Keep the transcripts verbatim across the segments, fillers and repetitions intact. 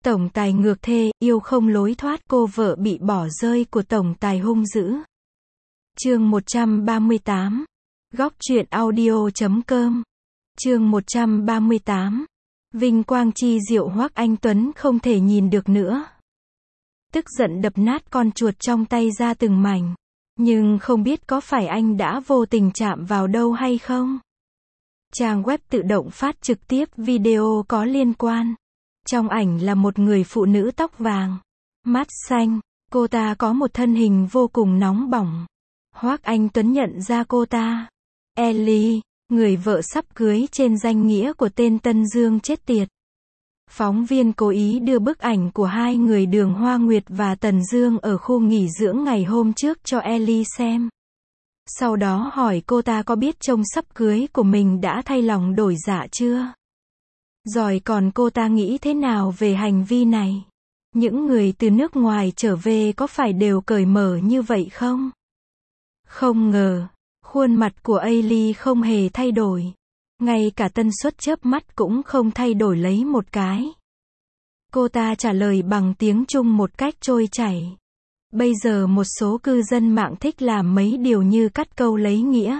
Tổng tài ngược thê, yêu không lối thoát, cô vợ bị bỏ rơi của tổng tài hung dữ. Chương một trăm ba mươi tám. Góc truyện audio chấm com. Chương một trăm ba mươi tám. Vinh quang chi diệu Hoắc Anh Tuấn không thể nhìn được nữa. Tức giận đập nát con chuột trong tay ra từng mảnh. Nhưng không biết có phải anh đã vô tình chạm vào đâu hay không? Trang web tự động phát trực tiếp video có liên quan. Trong ảnh là một người phụ nữ tóc vàng, mắt xanh, cô ta có một thân hình vô cùng nóng bỏng. Hoắc Anh Tuấn nhận ra cô ta. Ellie, người vợ sắp cưới trên danh nghĩa của tên Tân Dương chết tiệt. Phóng viên cố ý đưa bức ảnh của hai người Đường Hoa Nguyệt và Tần Dương ở khu nghỉ dưỡng ngày hôm trước cho Ellie xem. Sau đó hỏi cô ta có biết chồng sắp cưới của mình đã thay lòng đổi dạ chưa? Rồi còn cô ta nghĩ thế nào về hành vi này? Những người từ nước ngoài trở về có phải đều cởi mở như vậy không? Không ngờ, khuôn mặt của Ellie không hề thay đổi. Ngay cả tần suất chớp mắt cũng không thay đổi lấy một cái. Cô ta trả lời bằng tiếng Trung một cách trôi chảy. Bây giờ một số cư dân mạng thích làm mấy điều như cắt câu lấy nghĩa,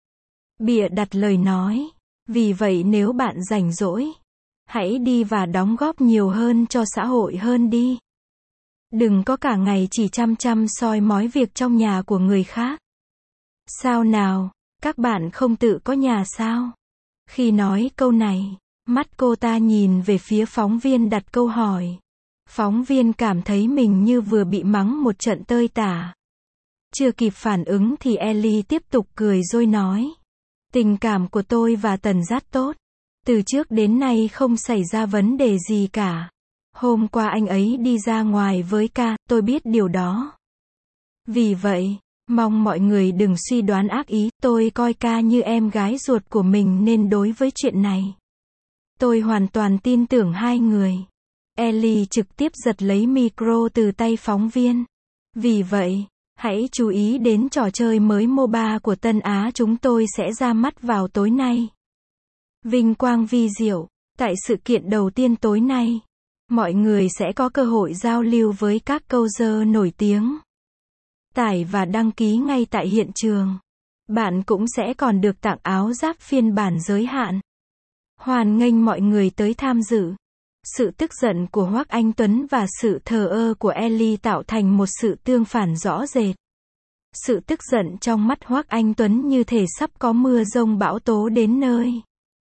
bịa đặt lời nói. Vì vậy nếu bạn rảnh rỗi, hãy đi và đóng góp nhiều hơn cho xã hội hơn đi. Đừng có cả ngày chỉ chăm chăm soi mói việc trong nhà của người khác. Sao nào, các bạn không tự có nhà sao? Khi nói câu này, mắt cô ta nhìn về phía phóng viên đặt câu hỏi. Phóng viên cảm thấy mình như vừa bị mắng một trận tơi tả. Chưa kịp phản ứng thì Ellie tiếp tục cười rồi nói. Tình cảm của tôi và Tần rất tốt. Từ trước đến nay không xảy ra vấn đề gì cả. Hôm qua anh ấy đi ra ngoài với ca, tôi biết điều đó. Vì vậy, mong mọi người đừng suy đoán ác ý, tôi coi ca như em gái ruột của mình nên đối với chuyện này, tôi hoàn toàn tin tưởng hai người. Ellie trực tiếp giật lấy micro từ tay phóng viên. Vì vậy, hãy chú ý đến trò chơi mới MOBA của Tân Á chúng tôi sẽ ra mắt vào tối nay. Vinh quang vi diệu, tại sự kiện đầu tiên tối nay, mọi người sẽ có cơ hội giao lưu với các câu dơ nổi tiếng. Tải và đăng ký ngay tại hiện trường. Bạn cũng sẽ còn được tặng áo giáp phiên bản giới hạn. Hoan nghênh mọi người tới tham dự. Sự tức giận của Hoắc Anh Tuấn và sự thờ ơ của Ellie tạo thành một sự tương phản rõ rệt. Sự tức giận trong mắt Hoắc Anh Tuấn như thể sắp có mưa giông bão tố đến nơi.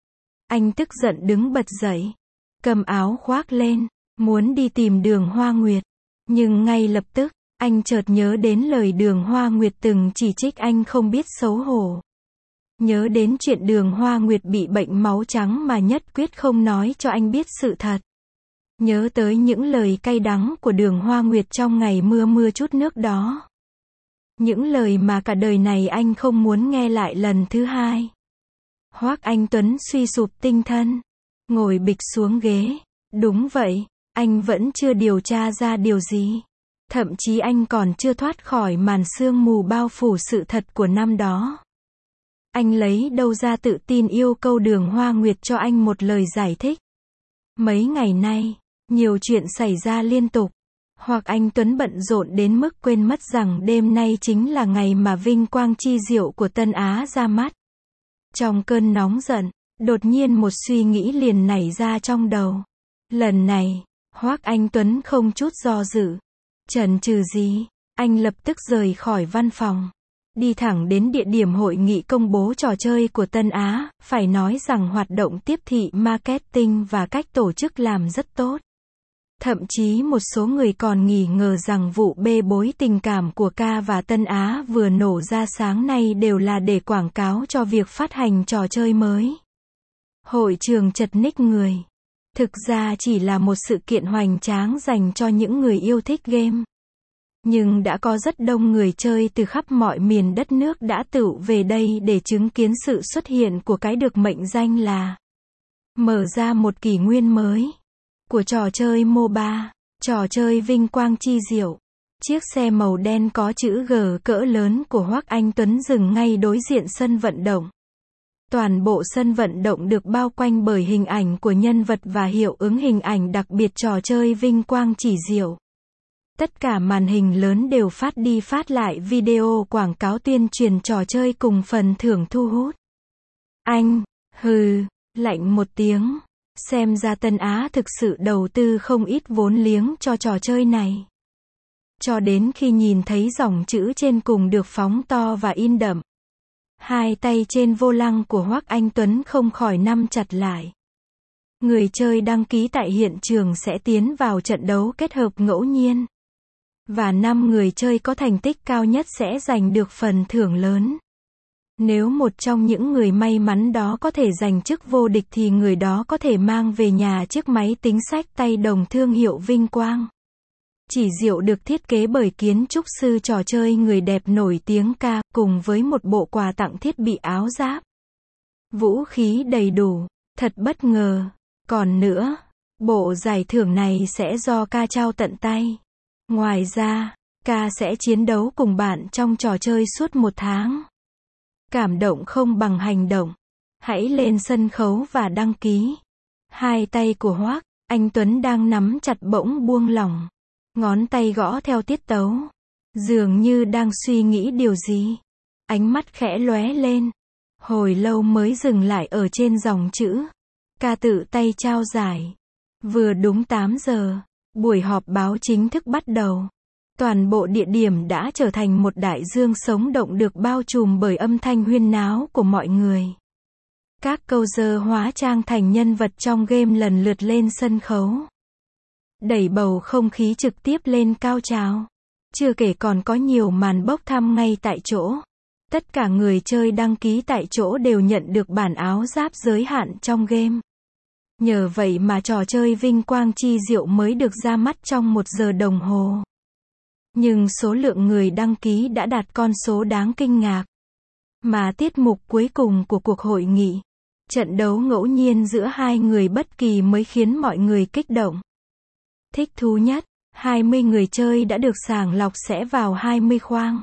Anh tức giận đứng bật dậy, cầm áo khoác lên, muốn đi tìm Đường Hoa Nguyệt. Nhưng ngay lập tức, anh chợt nhớ đến lời Đường Hoa Nguyệt từng chỉ trích anh không biết xấu hổ. Nhớ đến chuyện Đường Hoa Nguyệt bị bệnh máu trắng mà nhất quyết không nói cho anh biết sự thật. Nhớ tới những lời cay đắng của Đường Hoa Nguyệt trong ngày mưa mưa chút nước đó. Những lời mà cả đời này anh không muốn nghe lại lần thứ hai. Hoắc Anh Tuấn suy sụp tinh thần, ngồi bịch xuống ghế. Đúng vậy, anh vẫn chưa điều tra ra điều gì. Thậm chí anh còn chưa thoát khỏi màn sương mù bao phủ sự thật của năm đó. Anh lấy đâu ra tự tin yêu cầu Đường Hoa Nguyệt cho anh một lời giải thích. Mấy ngày nay, nhiều chuyện xảy ra liên tục. Hoắc Anh Tuấn bận rộn đến mức quên mất rằng đêm nay chính là ngày mà vinh quang chi diệu của Tân Á ra mắt. Trong cơn nóng giận, đột nhiên một suy nghĩ liền nảy ra trong đầu. Lần này, Hoắc Anh Tuấn không chút do dự, chần chừ gì, anh lập tức rời khỏi văn phòng, đi thẳng đến địa điểm hội nghị công bố trò chơi của Tân Á. Phải nói rằng hoạt động tiếp thị marketing và cách tổ chức làm rất tốt. Thậm chí một số người còn nghi ngờ rằng vụ bê bối tình cảm của ca và Tân Á vừa nổ ra sáng nay đều là để quảng cáo cho việc phát hành trò chơi mới. Hội trường chật ních người. Thực ra chỉ là một sự kiện hoành tráng dành cho những người yêu thích game. Nhưng đã có rất đông người chơi từ khắp mọi miền đất nước đã tựu về đây để chứng kiến sự xuất hiện của cái được mệnh danh là mở ra một kỷ nguyên mới của trò chơi MOBA, trò chơi vinh quang chi diệu. Chiếc xe màu đen có chữ G cỡ lớn của Hoắc Anh Tuấn dừng ngay đối diện sân vận động. Toàn bộ sân vận động được bao quanh bởi hình ảnh của nhân vật và hiệu ứng hình ảnh đặc biệt trò chơi vinh quang chỉ diệu. Tất cả màn hình lớn đều phát đi phát lại video quảng cáo tuyên truyền trò chơi cùng phần thưởng thu hút. Anh, hừ, lạnh một tiếng. Xem ra Tân Á thực sự đầu tư không ít vốn liếng cho trò chơi này. Cho đến khi nhìn thấy dòng chữ trên cùng được phóng to và in đậm. Hai tay trên vô lăng của Hoắc Anh Tuấn không khỏi nắm chặt lại. Người chơi đăng ký tại hiện trường sẽ tiến vào trận đấu kết hợp ngẫu nhiên. Và năm người chơi có thành tích cao nhất sẽ giành được phần thưởng lớn. Nếu một trong những người may mắn đó có thể giành chức vô địch thì người đó có thể mang về nhà chiếc máy tính xách tay đồng thương hiệu vinh quang. Chỉ diệu được thiết kế bởi kiến trúc sư trò chơi người đẹp nổi tiếng Ca, cùng với một bộ quà tặng thiết bị áo giáp. Vũ khí đầy đủ, thật bất ngờ. Còn nữa, bộ giải thưởng này sẽ do Ca trao tận tay. Ngoài ra, Ca sẽ chiến đấu cùng bạn trong trò chơi suốt một tháng. Cảm động không bằng hành động. Hãy lên sân khấu và đăng ký. Hai tay của Hoắc Anh Tuấn đang nắm chặt bỗng buông lỏng. Ngón tay gõ theo tiết tấu. Dường như đang suy nghĩ điều gì. Ánh mắt khẽ lóe lên. Hồi lâu mới dừng lại ở trên dòng chữ. Ca tự tay trao giải. Vừa đúng tám giờ. Buổi họp báo chính thức bắt đầu. Toàn bộ địa điểm đã trở thành một đại dương sống động được bao trùm bởi âm thanh huyên náo của mọi người. Các câu dơ hóa trang thành nhân vật trong game lần lượt lên sân khấu. Đẩy bầu không khí trực tiếp lên cao trào. Chưa kể còn có nhiều màn bốc thăm ngay tại chỗ. Tất cả người chơi đăng ký tại chỗ đều nhận được bản áo giáp giới hạn trong game. Nhờ vậy mà trò chơi vinh quang chi diệu mới được ra mắt trong một giờ đồng hồ. Nhưng số lượng người đăng ký đã đạt con số đáng kinh ngạc. Mà tiết mục cuối cùng của cuộc hội nghị, trận đấu ngẫu nhiên giữa hai người bất kỳ mới khiến mọi người kích động. Thích thú nhất, hai mươi người chơi đã được sàng lọc sẽ vào hai mươi khoang.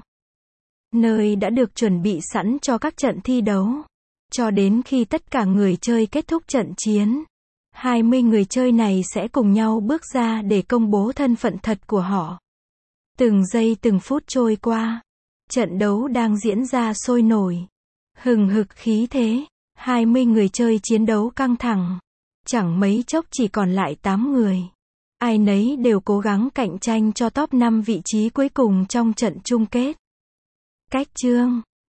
Nơi đã được chuẩn bị sẵn cho các trận thi đấu. Cho đến khi tất cả người chơi kết thúc trận chiến, hai mươi người chơi này sẽ cùng nhau bước ra để công bố thân phận thật của họ. Từng giây từng phút trôi qua, trận đấu đang diễn ra sôi nổi, hừng hực khí thế, hai mươi người chơi chiến đấu căng thẳng. Chẳng mấy chốc chỉ còn lại tám người. Ai nấy đều cố gắng cạnh tranh cho top năm vị trí cuối cùng trong trận chung kết. Cách chương